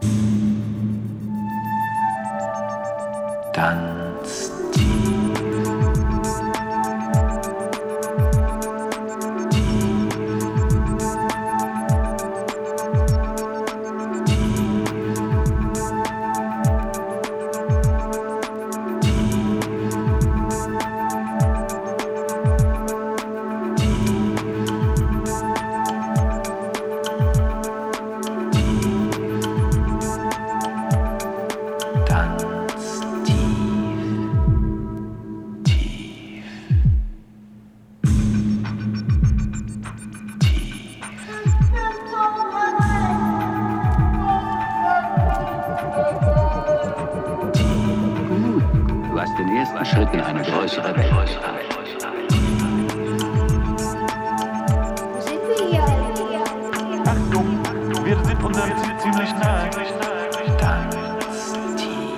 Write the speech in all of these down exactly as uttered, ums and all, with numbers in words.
Ganz tief. Schritt in eine größere Welt. Wo sind wir hier? Achtung, wir sind unserem Ziel ziemlich nahe. Ganz tief.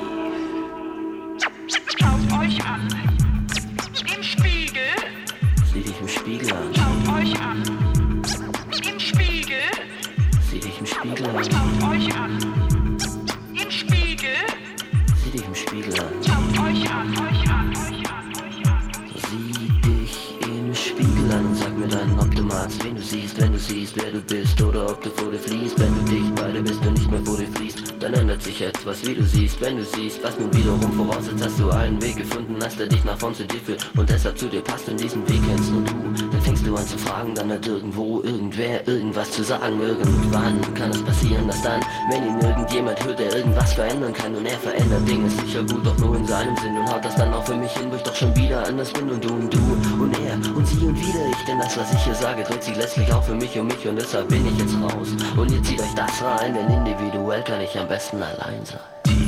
Schaut euch an. Im Spiegel. Sieh dich im Spiegel an. Schaut euch an. Im Spiegel. Sieh dich im Spiegel an. Schaut euch an. Im Spiegel. Sieh dich im Spiegel an. Schaut euch an. Euch an. Sieh dich im Spiegel an und sag mir dann, ob du magst, wen du siehst, wenn du siehst, wer du bist, oder ob du vor dir fließt. Wenn du dich bei dir bist und nicht mehr vor dir fließt, dann ändert sich etwas, wie du siehst. Wenn du siehst, was nun wiederum voraussetzt, hast du einen Weg gefunden, hast der dich nach vorn zu dir führt und deshalb zu dir passt und diesen Weg kennst nur du. Dann fängst du an zu fragen, dann hat irgendwo irgendwer irgendwas zu sagen. Irgendwann kann es passieren, dass dann, wenn ihn irgendjemand hört, der irgendwas verändern kann und er verändert Dinge sicher gut, doch nur in seinem Sinn und haut das dann auch für mich hin, wo ich doch schon wieder anders bin und du und du und er und sie und wieder ich, denn das, was ich hier sage, dreht sich letztlich auch für mich um mich und deshalb bin ich jetzt raus und ihr zieht euch das rein, denn individuell kann ich am besten allein sein.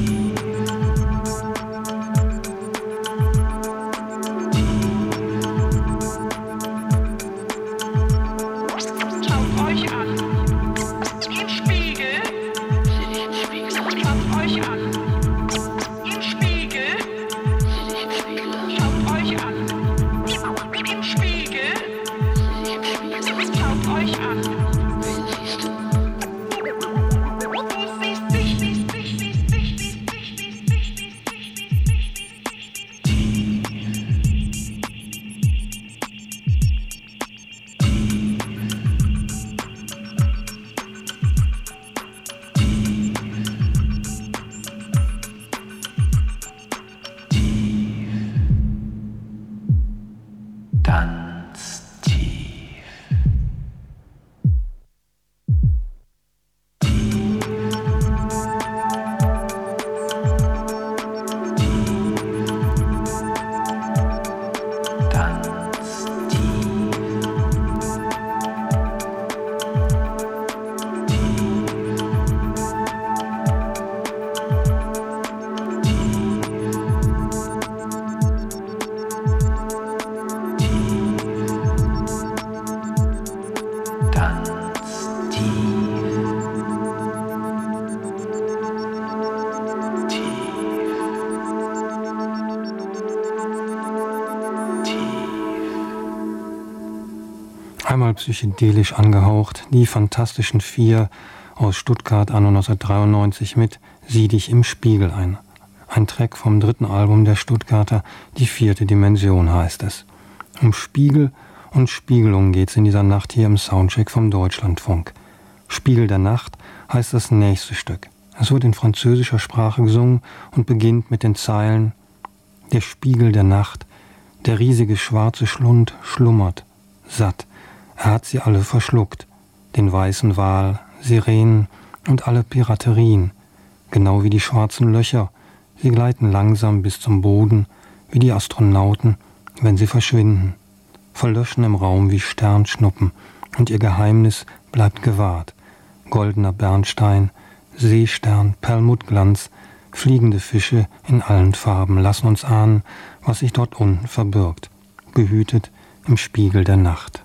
Einmal psychedelisch angehaucht, die Fantastischen Vier aus Stuttgart anno neunzehnhundertdreiundneunzig mit Sieh dich im Spiegel ein. Ein Track vom dritten Album der Stuttgarter, Die vierte Dimension heißt es. Um Spiegel und Spiegelung geht's in dieser Nacht hier im Soundcheck vom Deutschlandfunk. Spiegel der Nacht heißt das nächste Stück. Es wird in französischer Sprache gesungen und beginnt mit den Zeilen: Der Spiegel der Nacht, der riesige schwarze Schlund schlummert, satt. Er hat sie alle verschluckt, den weißen Wal, Sirenen und alle Piraterien, genau wie die schwarzen Löcher. Sie gleiten langsam bis zum Boden, wie die Astronauten, wenn sie verschwinden, verlöschen im Raum wie Sternschnuppen, und ihr Geheimnis bleibt gewahrt. Goldener Bernstein, Seestern, Perlmuttglanz, fliegende Fische in allen Farben lassen uns ahnen, was sich dort unten verbirgt, behütet im Spiegel der Nacht.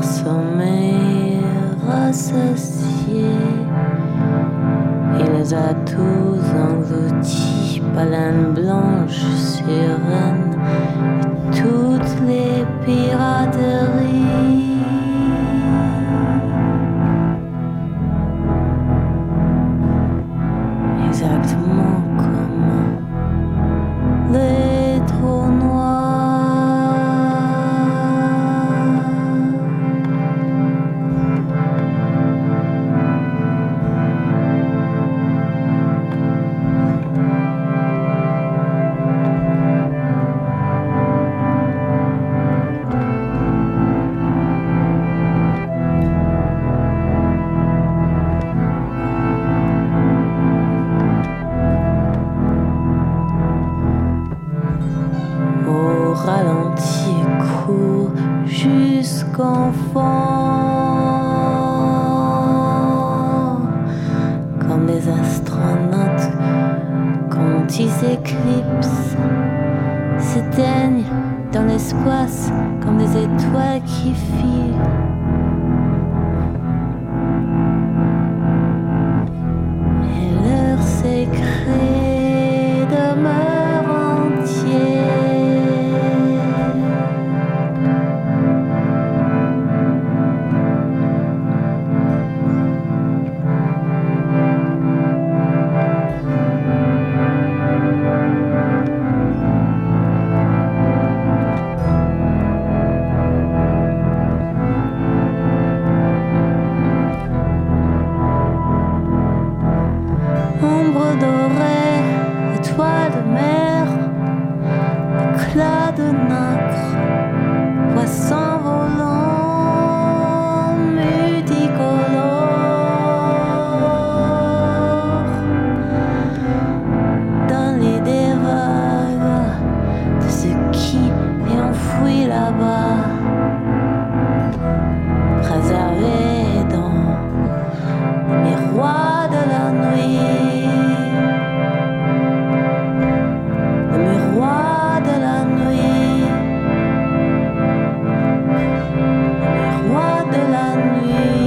leur sommeil rassasié. Il les a tous engloutis, baleines blanches, sirènes, et toutes les pirateries. Exactement comme les trous noirs. Ralenti et court jusqu'en fond, comme des astronautes quand ils s'éclipsent, s'éteignent dans l'espace comme des étoiles qui filent. Et leur secret demeure entier. Ombre dorée, étoile de mer, éclat de nacre, poisson volant, multicolore. Dans l'idée vague de ce qui est enfoui là-bas, préservé dans le miroir de la nuit. Le miroir de la nuit. Le miroir de la nuit.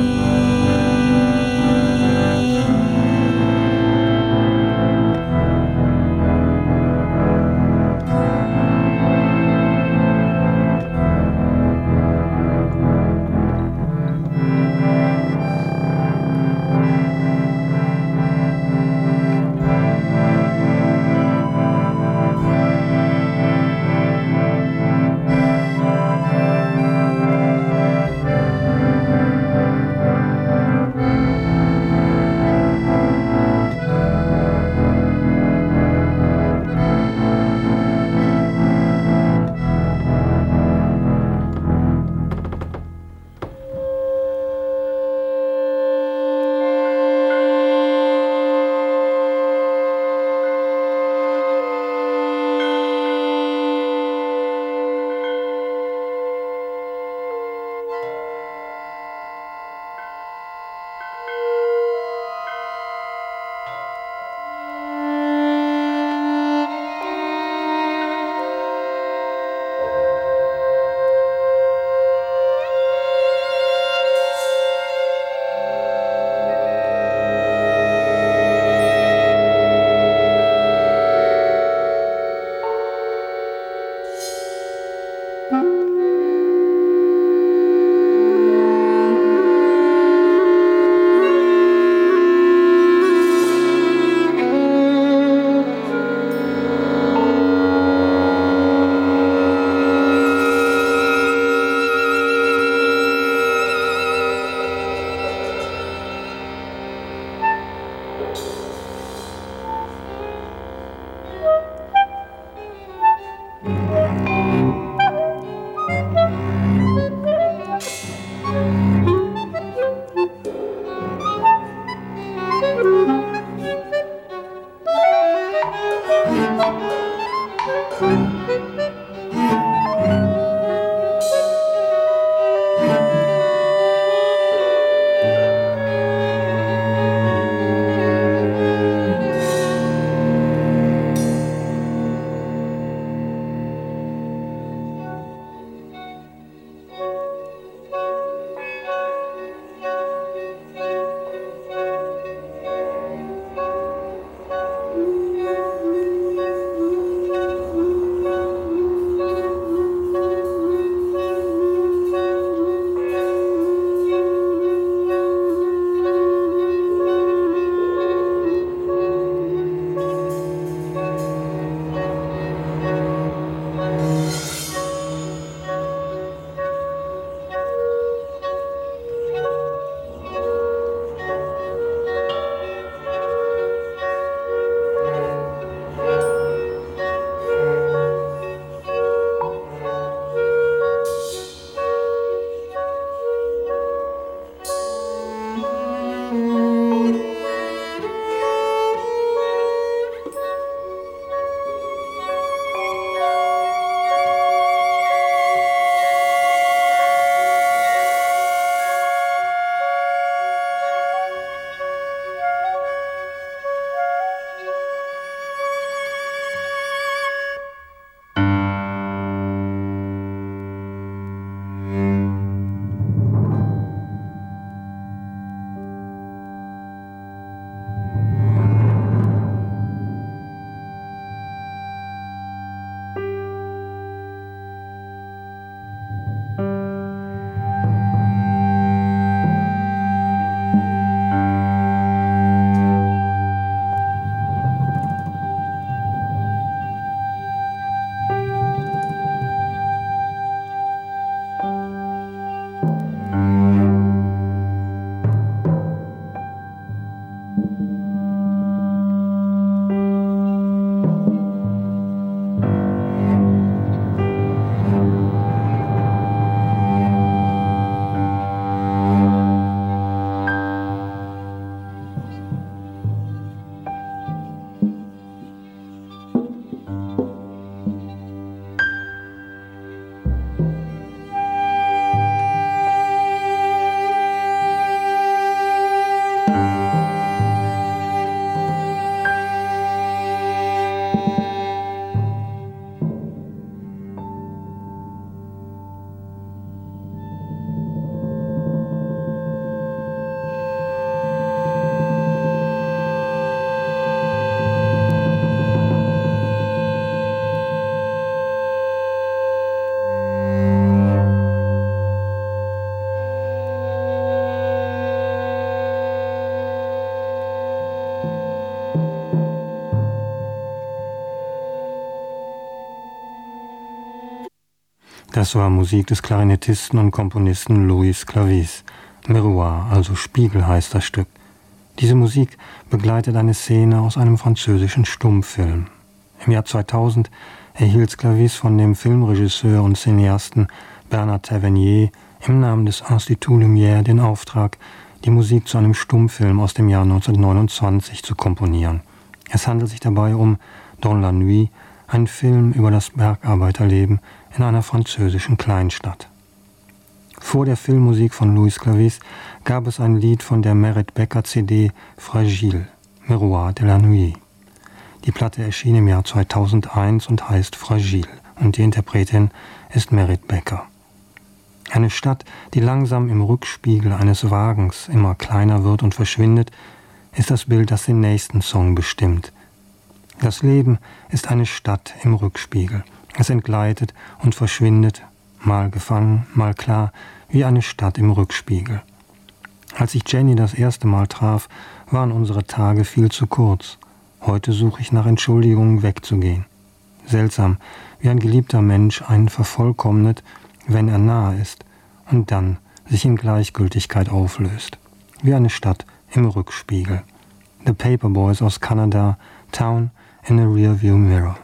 Das war Musik des Klarinettisten und Komponisten Louis Clavisse. Miroir, also Spiegel heißt das Stück. Diese Musik begleitet eine Szene aus einem französischen Stummfilm. Im Jahr zweitausend erhielt Clavisse von dem Filmregisseur und Cineasten Bernard Tavernier im Namen des Institut Lumière den Auftrag, die Musik zu einem Stummfilm aus dem Jahr neunzehnhundertneunundzwanzig zu komponieren. Es handelt sich dabei um Dans la Nuit, ein Film über das Bergarbeiterleben in einer französischen Kleinstadt. Vor der Filmmusik von Louis Clavisse gab es ein Lied von der Merit Becker C D Fragile, Miroir de la Nuit. Die Platte erschien im Jahr zweitausendeins und heißt Fragile und die Interpretin ist Merit Becker. Eine Stadt, die langsam im Rückspiegel eines Wagens immer kleiner wird und verschwindet, ist das Bild, das den nächsten Song bestimmt. Das Leben ist eine Stadt im Rückspiegel. Es entgleitet und verschwindet, mal gefangen, mal klar, wie eine Stadt im Rückspiegel. Als ich Jenny das erste Mal traf, waren unsere Tage viel zu kurz. Heute suche ich nach Entschuldigungen, wegzugehen. Seltsam, wie ein geliebter Mensch einen vervollkommnet, wenn er nahe ist, und dann sich in Gleichgültigkeit auflöst. Wie eine Stadt im Rückspiegel. The Paperboys aus Kanada, Town in a Rearview Mirror.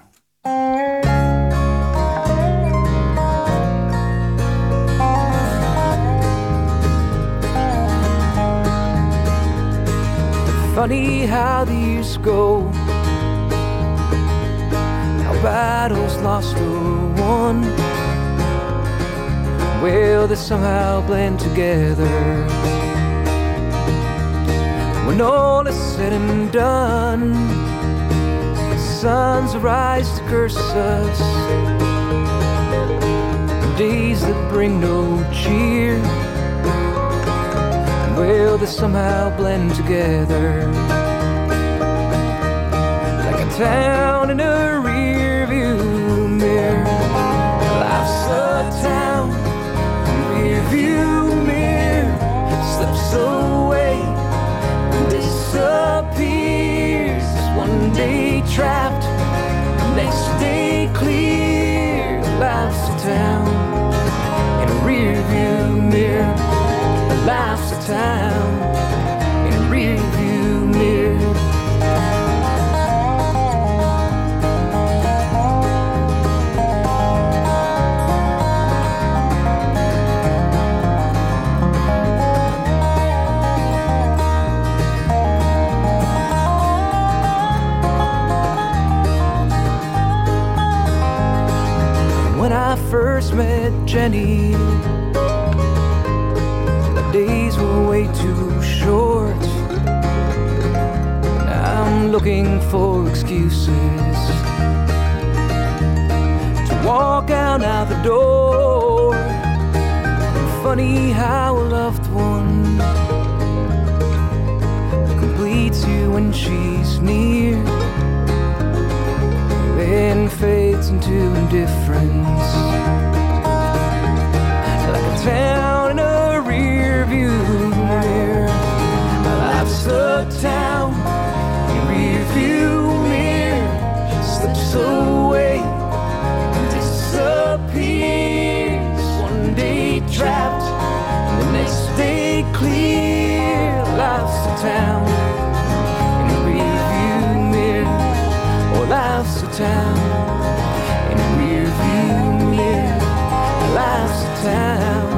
Funny how the years go, how battles lost or won, well they somehow blend together. When all is said and done, the suns arise to curse us, the days that bring no cheer, well, they somehow blend together. Like a town in a rearview mirror. Life's a town in a rearview mirror. Slips away and disappears. One day trapped, next day clear. Life's a town in a rearview mirror. Life's a town in a rearview mirror. When I first met Jenny, days were way too short. I'm looking for excuses to walk out out the door. Funny how a loved one completes you when she's near, then fades into indifference. Like a town in a rearview mirror. Life's a town in a rearview mirror. Slips away and disappears. One day trapped and the next day clear. Life's a town in a rearview mirror. Oh, life's a town in a rearview mirror. Life's a town.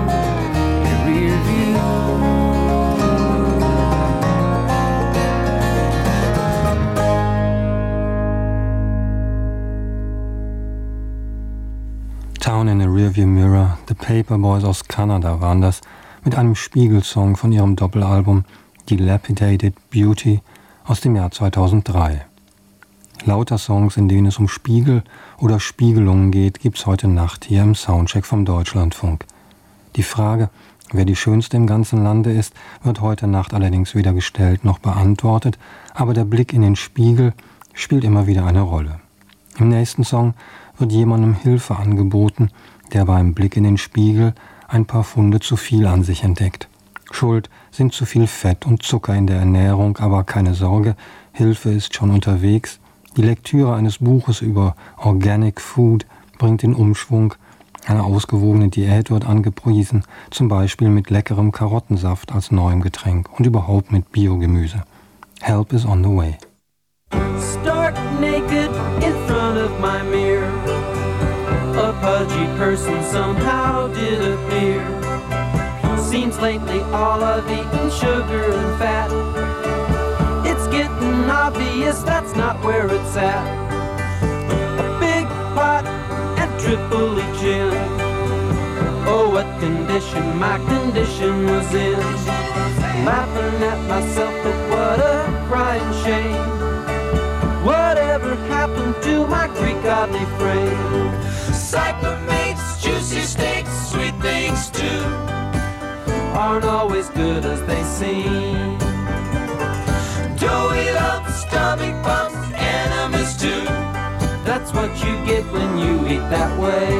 Town in a Rearview Mirror, The Paperboys aus Kanada waren das, mit einem Spiegelsong von ihrem Doppelalbum Dilapidated Beauty aus dem Jahr zweitausenddrei. Lauter Songs, in denen es um Spiegel oder Spiegelungen geht, gibt's heute Nacht hier im Soundcheck vom Deutschlandfunk. Die Frage, wer die Schönste im ganzen Lande ist, wird heute Nacht allerdings weder gestellt noch beantwortet, aber der Blick in den Spiegel spielt immer wieder eine Rolle. Im nächsten Song wird jemandem Hilfe angeboten, der beim Blick in den Spiegel ein paar Funde zu viel an sich entdeckt. Schuld sind zu viel Fett und Zucker in der Ernährung, aber keine Sorge, Hilfe ist schon unterwegs. Die Lektüre eines Buches über Organic Food bringt den Umschwung, Eine ausgewogene Diät wird angepriesen, zum Beispiel mit leckerem Karottensaft als neuem Getränk und überhaupt mit Biogemüse. Help is on the way. Stark naked in front of my mirror, a pudgy person somehow did appear. Seems lately all I've eaten sugar and fat. It's getting obvious that's not where it's at. A big pot and Tripoli gin. Oh, what condition my condition was in. Laughing at myself, but what a crying shame. Whatever happened to my Greek godly frame? Cyclamates, juicy steaks, sweet things too, aren't always good as they seem. Doughy lumps, stomach bumps, enemies too. That's what you get when you eat that way.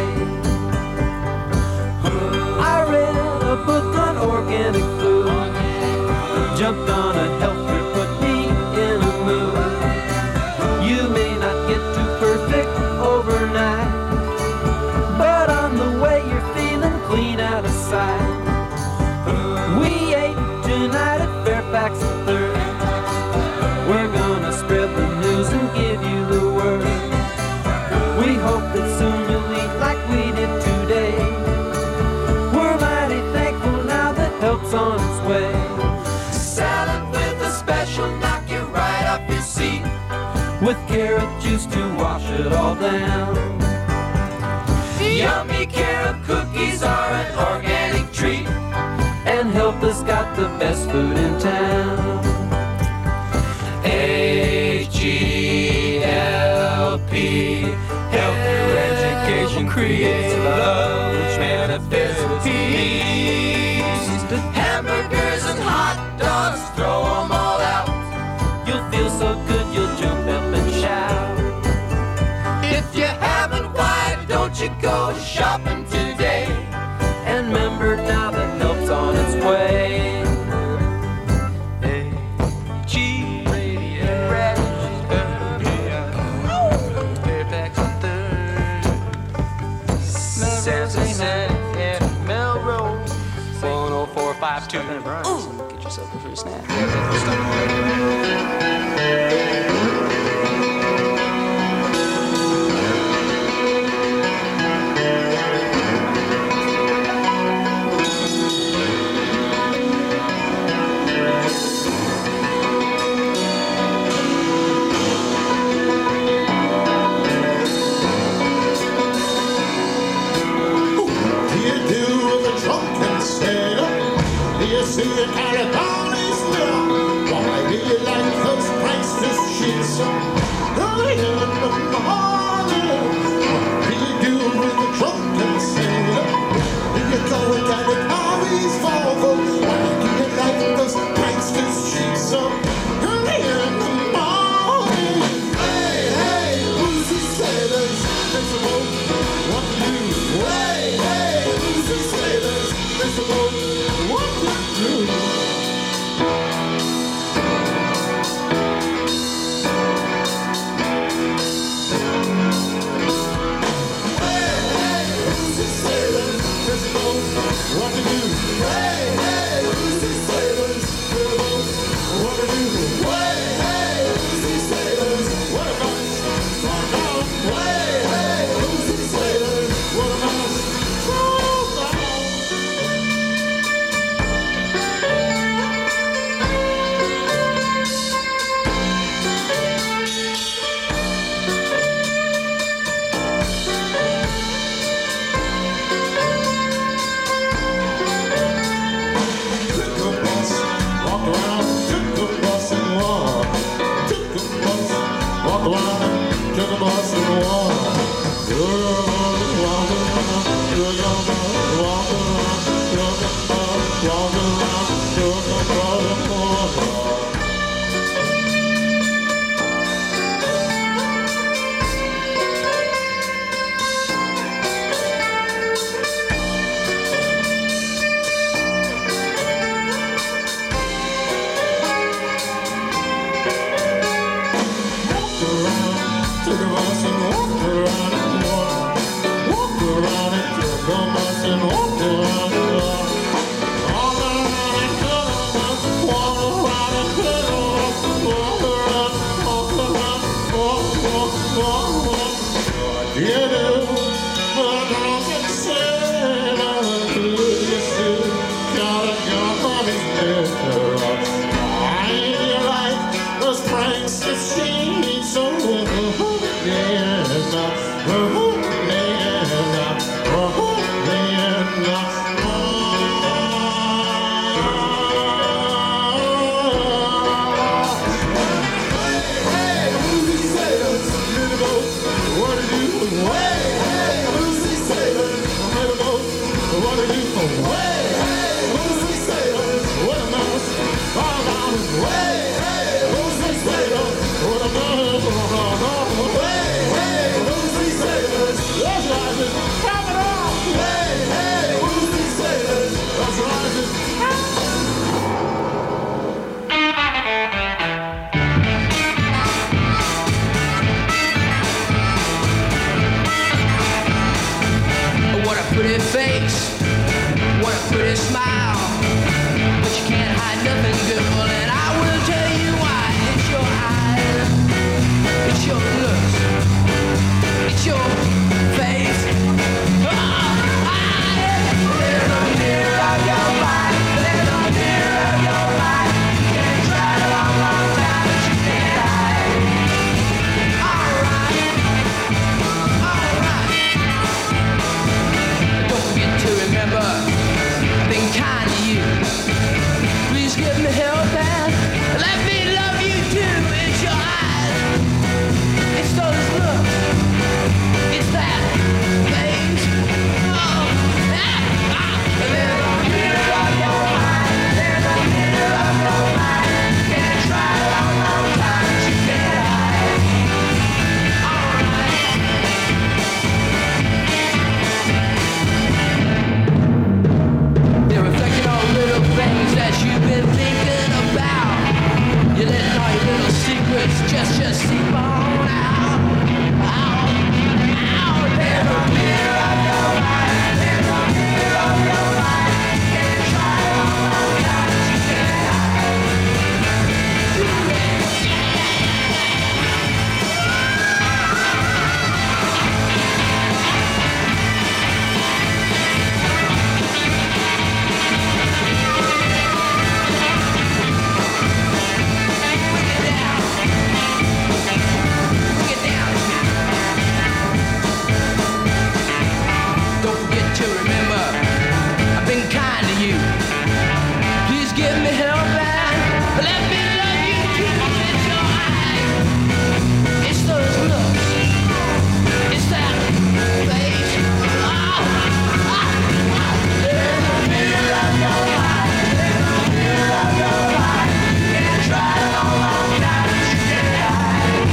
I read a book on organic food, jumped on a health trip, put me in a mood. You may not get too perfect overnight, but on the way you're feeling clean out of sight. We ate tonight at Fairfax and Third. We're gonna spread the news and give you the word. We hope that soon you'll eat like we did today. We're mighty thankful now that help's on its way. Salad with a special knock you right off your seat, with carrot juice to wash it all down. Yummy carrot cookies are an organic treat, and Help has got the best food in town. H E L P, Help through education creates love, which manifests peace. Hamburgers and hot dogs, throw them all out. You'll feel so good you'll jump up and shout. If you haven't, why don't you go shopping today? And remember now that Help's on its way. H E Radio, Fairfax and Third, Sunset and Melrose, one oh four five two. Get yourself a free snack. See a California's now. Why do you like those priceless sheets? Early in the morning, what do you do with the drunken sailor? Do you go and get the California's Volvo? Why do you like those priceless sheets? Early in the morning. Hey, hey, who's these sailors? There's a boat. What do you do? Hey, hey, who's these sailors? There's a boat. What do you do? it's just, just sleep on out, out, out. There's a mirror of your life, there's a mirror of your life. Can you try it on out, but you can't hide. Do it. Give me help and let me love you too. It's your eyes, it's those looks, it's that face. Oh, oh, oh. There's a mirror of your life, there's a mirror of your life. Can you try it all on now, but you can't hide.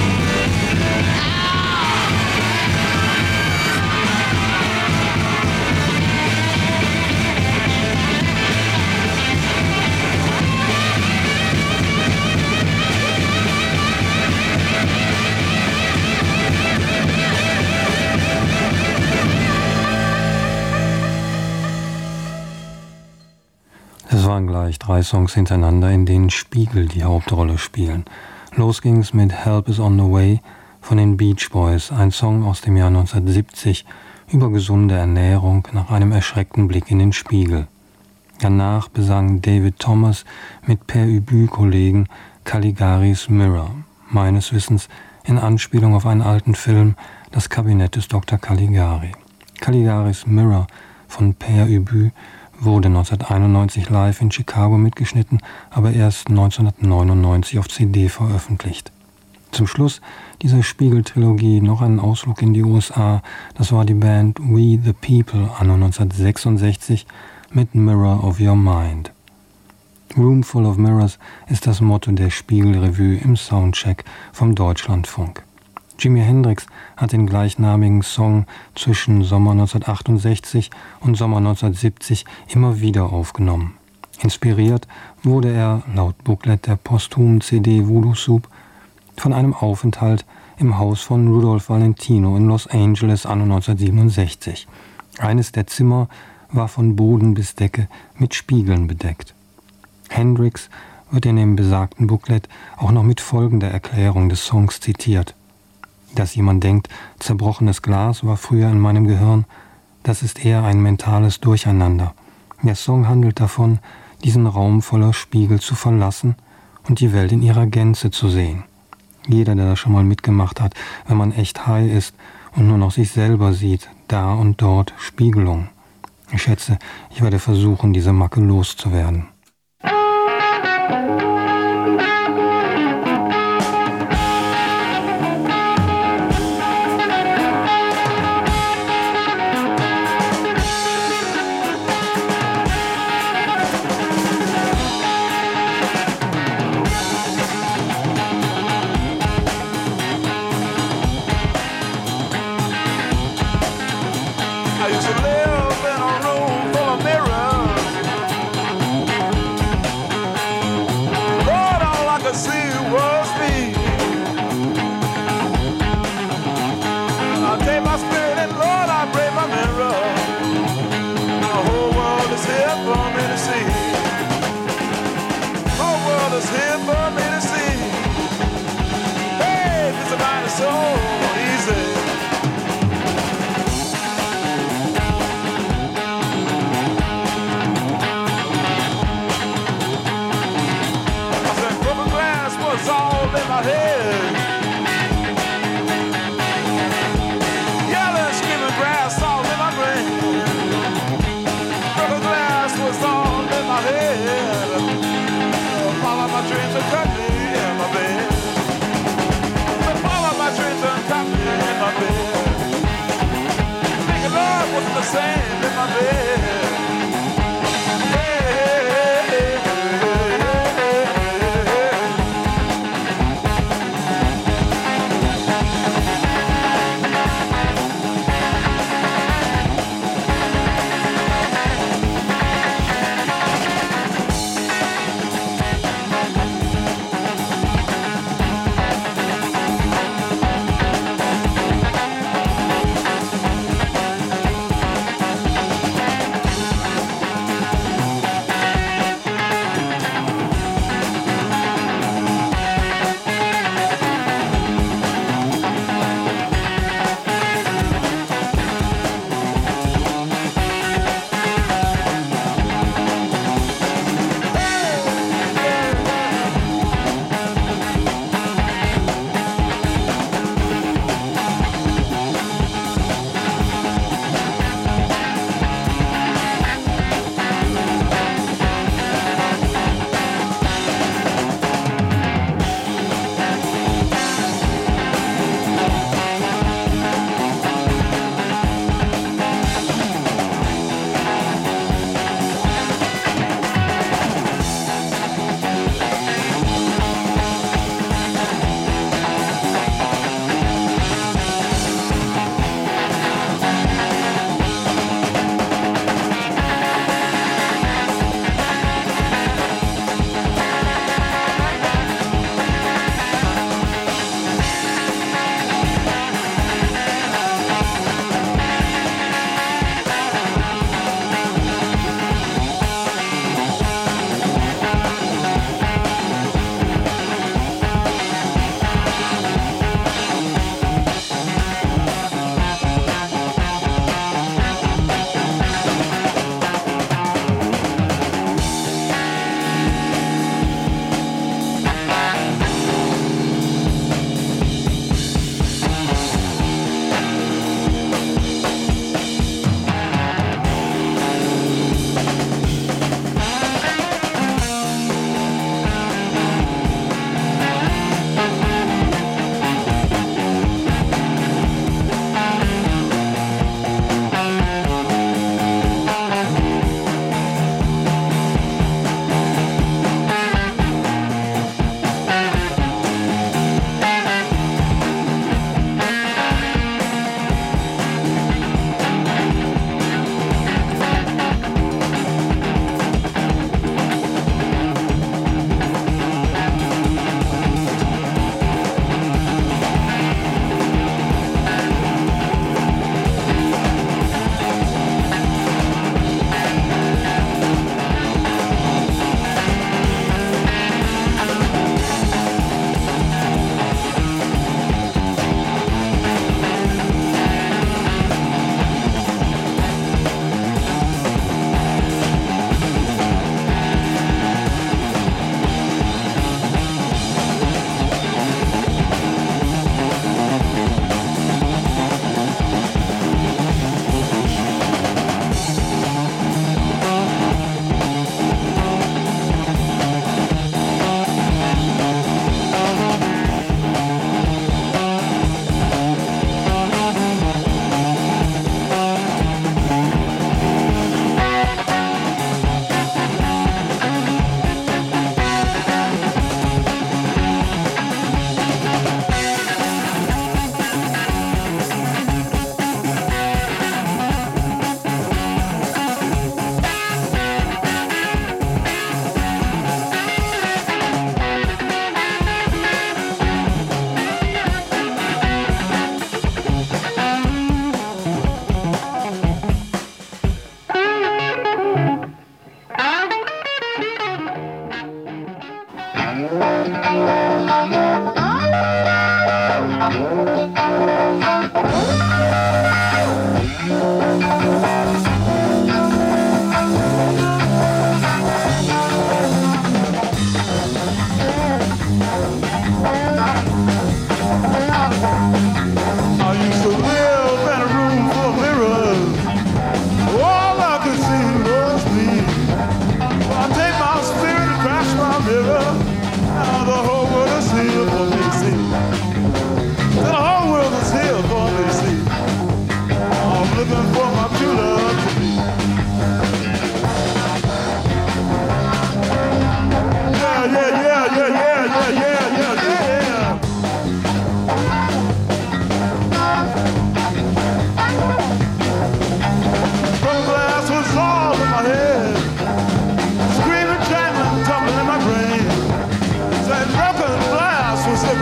Es waren gleich drei Songs hintereinander, in denen Spiegel die Hauptrolle spielen. Los ging's mit Help is on the Way von den Beach Boys, ein Song aus dem Jahr neunzehnhundertsiebzig über gesunde Ernährung nach einem erschreckten Blick in den Spiegel. Danach besang David Thomas mit Per Ubu-Kollegen Caligaris Mirror, meines Wissens in Anspielung auf einen alten Film, Das Kabinett des Doktor Caligari. Caligaris Mirror von Per Ubu wurde neunzehnhunderteinundneunzig live in Chicago mitgeschnitten, aber erst neunzehnhundertneunundneunzig auf C D veröffentlicht. Zum Schluss dieser Spiegel-Trilogie noch ein Ausflug in die U S A. Das war die Band We the People anno neunzehnhundertsechsundsechzig mit Mirror of Your Mind. Room Full of Mirrors ist das Motto der Spiegel-Revue im Soundcheck vom Deutschlandfunk. Jimi Hendrix hat den gleichnamigen Song zwischen Sommer neunzehnhundertachtundsechzig und Sommer neunzehnhundertsiebzig immer wieder aufgenommen. Inspiriert wurde er, laut Booklet der posthumen C D Voodoo Soup, von einem Aufenthalt im Haus von Rudolph Valentino in Los Angeles anno neunzehnhundertsiebenundsechzig. Eines der Zimmer war von Boden bis Decke mit Spiegeln bedeckt. Hendrix wird in dem besagten Booklet auch noch mit folgender Erklärung des Songs zitiert. Dass jemand denkt, zerbrochenes Glas war früher in meinem Gehirn, das ist eher ein mentales Durcheinander. Der Song handelt davon, diesen Raum voller Spiegel zu verlassen und die Welt in ihrer Gänze zu sehen. Jeder, der das schon mal mitgemacht hat, wenn man echt high ist und nur noch sich selber sieht, da und dort Spiegelung. Ich schätze, ich werde versuchen, diese Macke loszuwerden.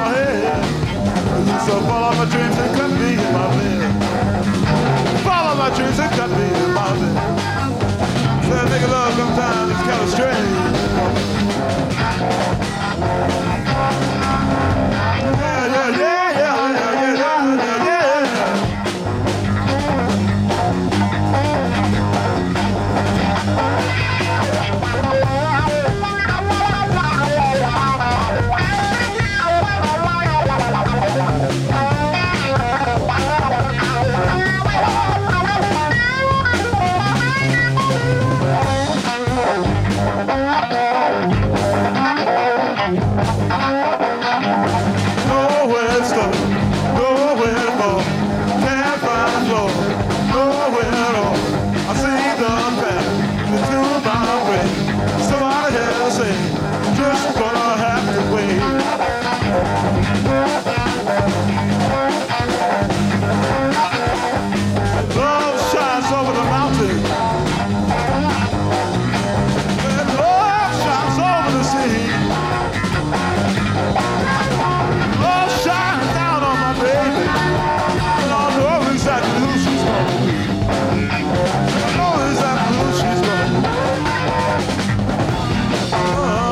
head. So follow my dreams and cut me in my bed. Follow my dreams and cut me in my bed. That nigga love sometimes is kind of strange. Yeah, yeah, yeah, yeah, yeah, yeah, yeah, yeah. Nowhere slow, nowhere more, can't find the floor, nowhere at all. I see the path into my way. Somebody else say, just gonna have to wait. Love shines over the mountain. And love shines over the sea. Love shines down on my baby. And I know exactly who she's gonna be. I know exactly who she's gonna be. Oh,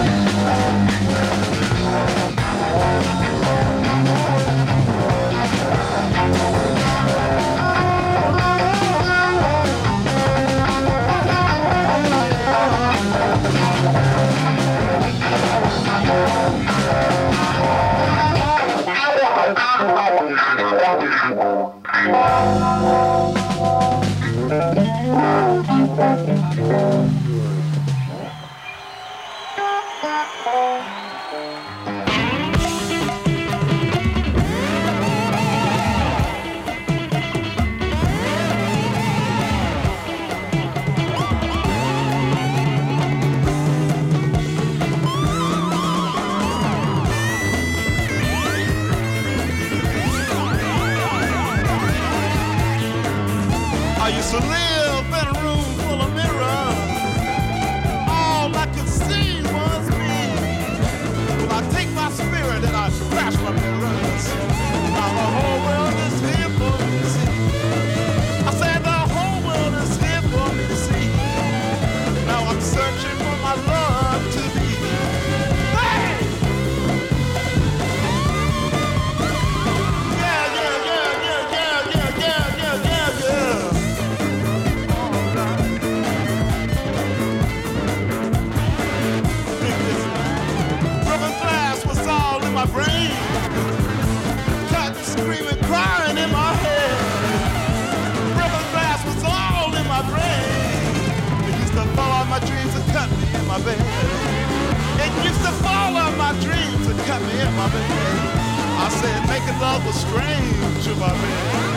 I used to live in a room full of mirrors. All I could see was me. Well, I take my spirit and I crash my mirrors. Now the whole world is here for me to see. I said the whole world is here for me to see. Now I'm searching for my love to be. Hey! Yeah, yeah, yeah, yeah, yeah, yeah, yeah, yeah, yeah, yeah. My brain, cut, screaming, crying in my head. Rubber glass was all in my brain. It used to fall on my dreams and cut me in my bed. It used to fall on my dreams and cut me in my bed. I said making love was strange in my bed.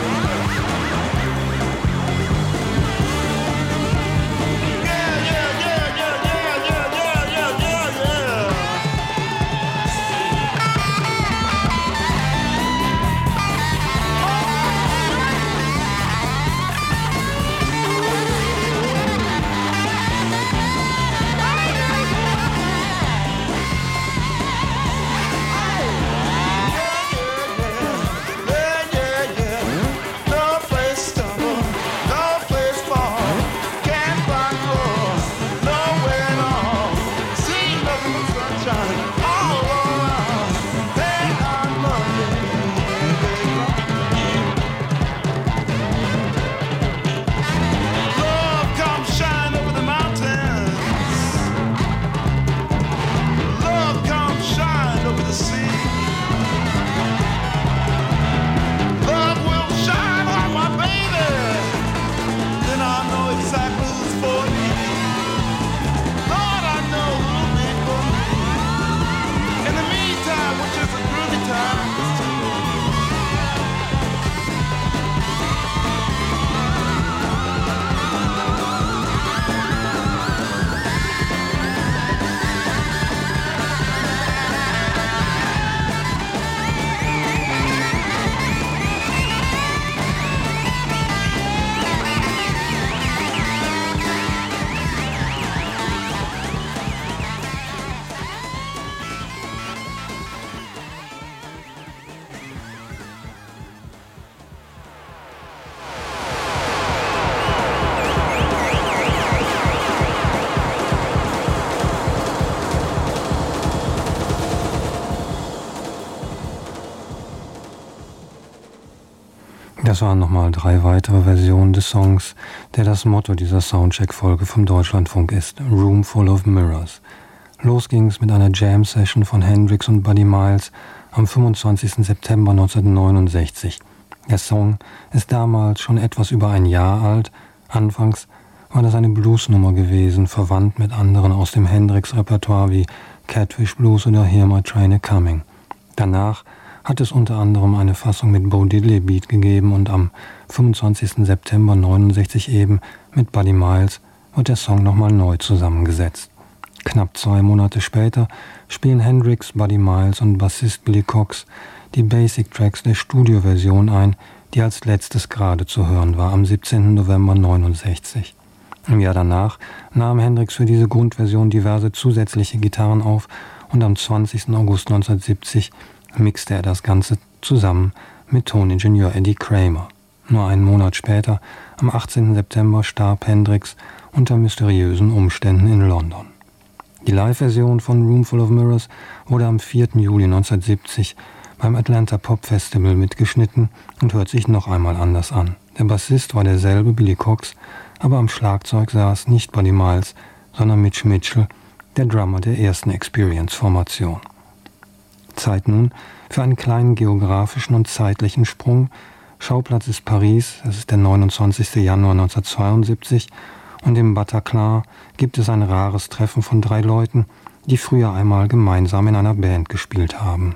Das waren nochmal drei weitere Versionen des Songs, der das Motto dieser Soundcheck-Folge vom Deutschlandfunk ist: Room Full of Mirrors. Los ging es mit einer Jam-Session von Hendrix und Buddy Miles am fünfundzwanzigsten September neunzehnhundertneunundsechzig. Der Song ist damals schon etwas über ein Jahr alt. Anfangs war das eine Bluesnummer gewesen, verwandt mit anderen aus dem Hendrix-Repertoire wie Catfish Blues oder Hear My Train A-Coming. Danach hat es unter anderem eine Fassung mit Bo Diddley Beat gegeben und am fünfundzwanzigsten September neunundsechzig eben mit Buddy Miles wird der Song nochmal neu zusammengesetzt. Knapp zwei Monate später spielen Hendrix, Buddy Miles und Bassist Billy Cox die Basic Tracks der Studioversion ein, die als letztes gerade zu hören war, am siebzehnten November neunundsechzig. Im Jahr danach nahm Hendrix für diese Grundversion diverse zusätzliche Gitarren auf und am zwanzigsten August neunzehnhundertsiebzig mixte er das Ganze zusammen mit Toningenieur Eddie Kramer. Nur einen Monat später, am achtzehnten September, starb Hendrix unter mysteriösen Umständen in London. Die Live-Version von Room Full of Mirrors wurde am vierten Juli neunzehnhundertsiebzig beim Atlanta Pop Festival mitgeschnitten und hört sich noch einmal anders an. Der Bassist war derselbe, Billy Cox, aber am Schlagzeug saß nicht Buddy Miles, sondern Mitch Mitchell, der Drummer der ersten Experience-Formation. Zeit nun für einen kleinen geografischen und zeitlichen Sprung. Schauplatz ist Paris, es ist der neunundzwanzigsten Januar neunzehnhundertzweiundsiebzig und im Bataclan gibt es ein rares Treffen von drei Leuten, die früher einmal gemeinsam in einer Band gespielt haben.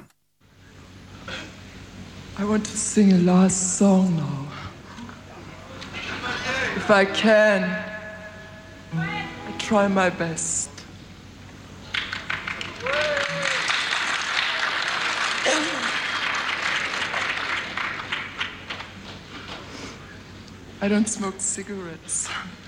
I want to sing a last song now. If I can, I try my best. I don't smoke cigarettes.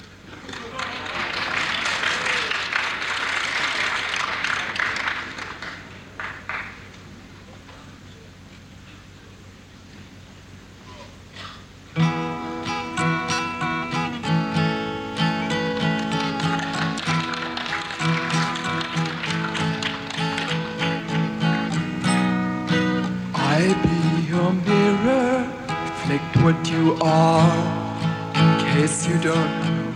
I be your mirror, reflect what you are. In case you don't know,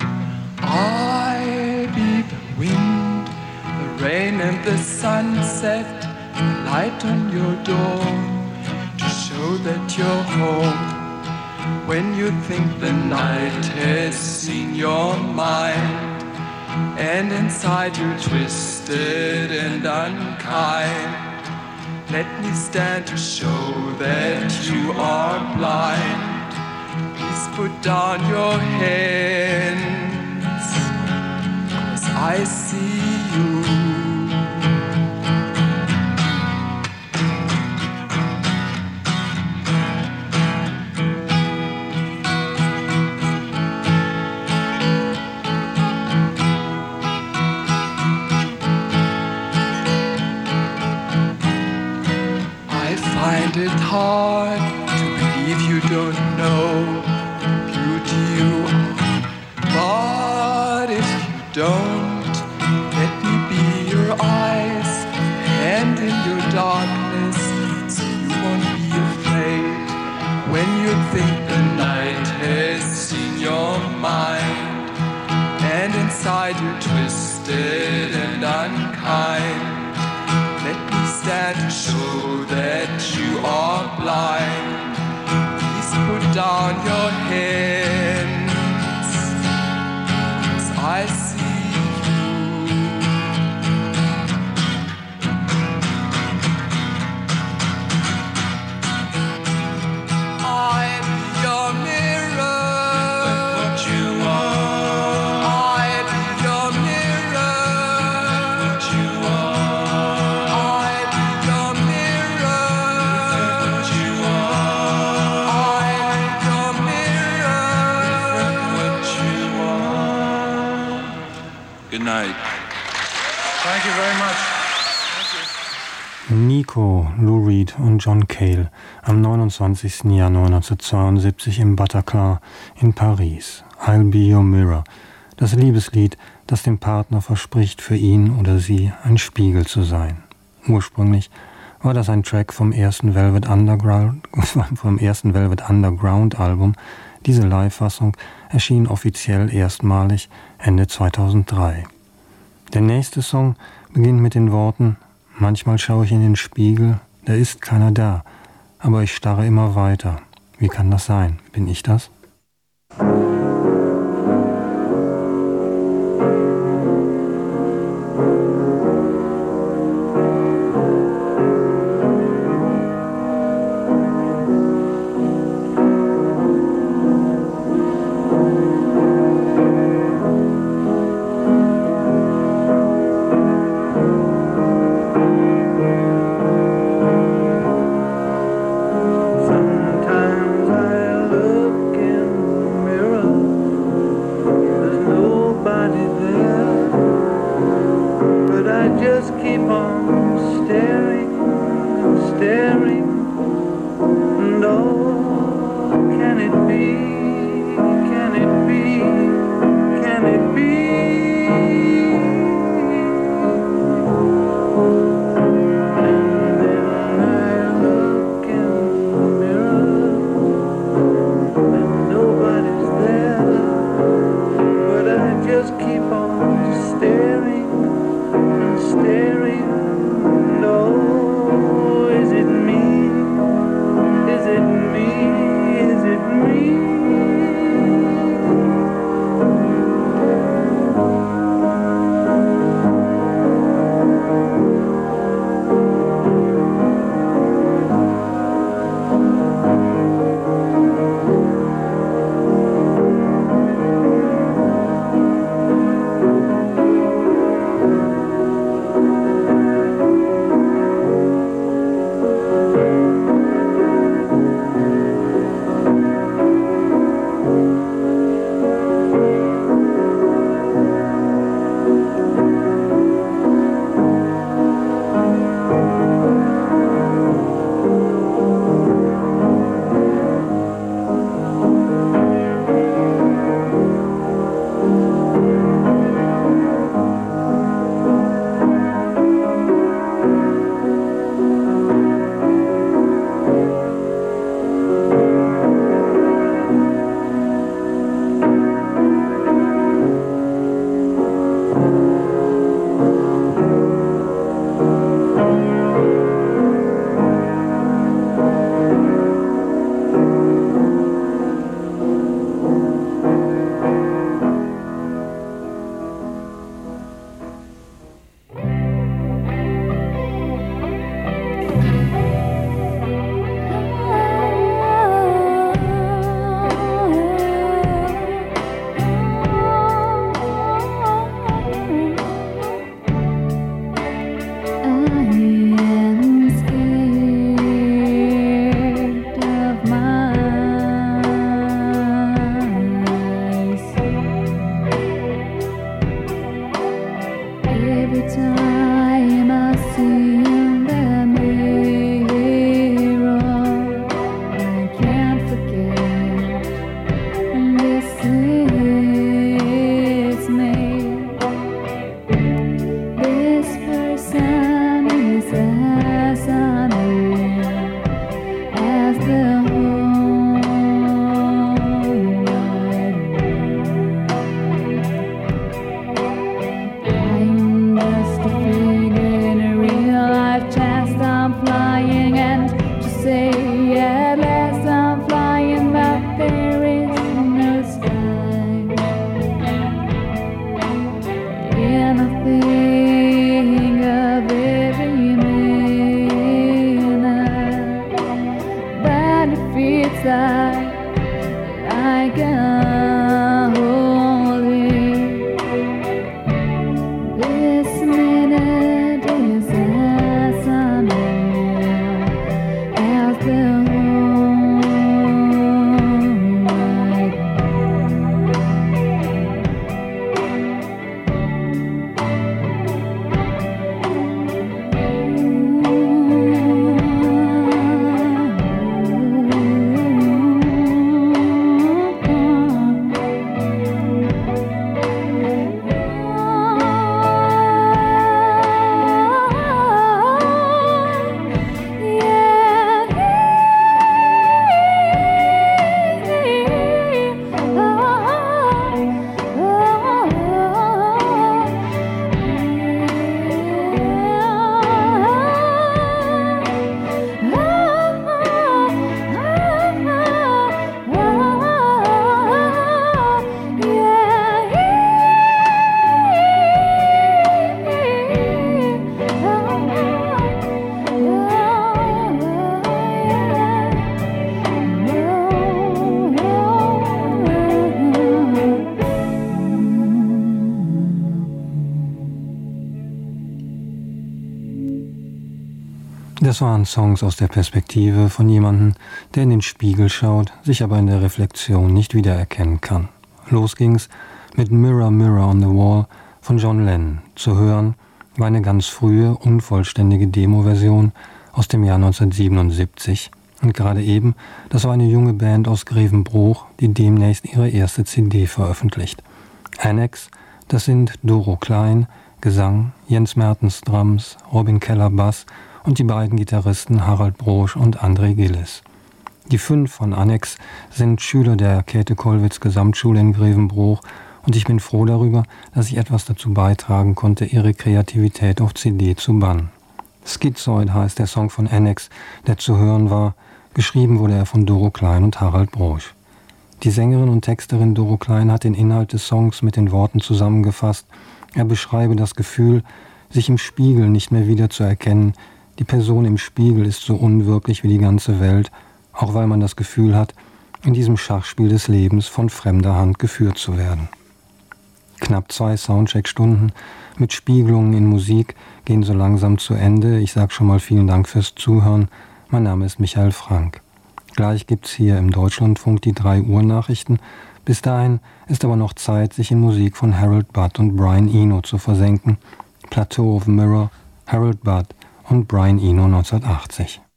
I be the wind, the rain and the sunset, the light on your door, to show that you're home. When you think the night has seen your mind, and inside you're twisted and unkind, let me stand to show that you are blind. Please put down your hands, 'cause I see you. I find it hard to believe you don't know you are. But if you don't, let me be your eyes, hand in your darkness, so you won't be afraid. When you think the night has seen your mind, and inside you're twisted and unkind, let me stand to show that you are blind. Put down your hands, 'cause I see you. I be your mirror, what you are. I be your mirror, what you are. I be your mirror, what you are. Good night. Thank you very much. Nico, Lou Reed und John Cale am neunundzwanzigsten Januar neunzehnhundertzweiundsiebzig im Bataclan in Paris. I'll Be Your Mirror, das Liebeslied, das dem Partner verspricht, für ihn oder sie ein Spiegel zu sein. Ursprünglich war das ein Track vom ersten Velvet Underground, vom ersten Velvet Underground Album. Diese Live-Fassung erschien offiziell erstmalig Ende zweitausenddrei. Der nächste Song beginnt mit den Worten: Manchmal schaue ich in den Spiegel, da ist keiner da, aber ich starre immer weiter. Wie kann das sein? Bin ich das? Das waren Songs aus der Perspektive von jemandem, der in den Spiegel schaut, sich aber in der Reflexion nicht wiedererkennen kann. Los ging's mit Mirror, Mirror on the Wall von John Lennon. Zu hören war eine ganz frühe, unvollständige Demo-Version aus dem Jahr neunzehnhundertsiebenundsiebzig. Und gerade eben, das war eine junge Band aus Grevenbroich, die demnächst ihre erste C D veröffentlicht. Annex, das sind Doro Klein, Gesang, Jens Mertens Drums, Robin Keller Bass und die beiden Gitarristen Harald Brosch und André Gillis. Die fünf von Annex sind Schüler der Käthe-Kollwitz Gesamtschule in Grevenbroich und ich bin froh darüber, dass ich etwas dazu beitragen konnte, ihre Kreativität auf C D zu bannen. Schizoid heißt der Song von Annex, der zu hören war. Geschrieben wurde er von Doro Klein und Harald Brosch. Die Sängerin und Texterin Doro Klein hat den Inhalt des Songs mit den Worten zusammengefasst: Er beschreibe das Gefühl, sich im Spiegel nicht mehr wieder zu erkennen. Die Person im Spiegel ist so unwirklich wie die ganze Welt, auch weil man das Gefühl hat, in diesem Schachspiel des Lebens von fremder Hand geführt zu werden. Knapp zwei Soundcheck-Stunden mit Spiegelungen in Musik gehen so langsam zu Ende. Ich sage schon mal vielen Dank fürs Zuhören. Mein Name ist Michael Frank. Gleich gibt's hier im Deutschlandfunk die drei Uhr Nachrichten. Bis dahin ist aber noch Zeit, sich in Musik von Harold Budd und Brian Eno zu versenken. Plateau of Mirror, Harold Budd und Brian Eno neunzehnhundertachtzig.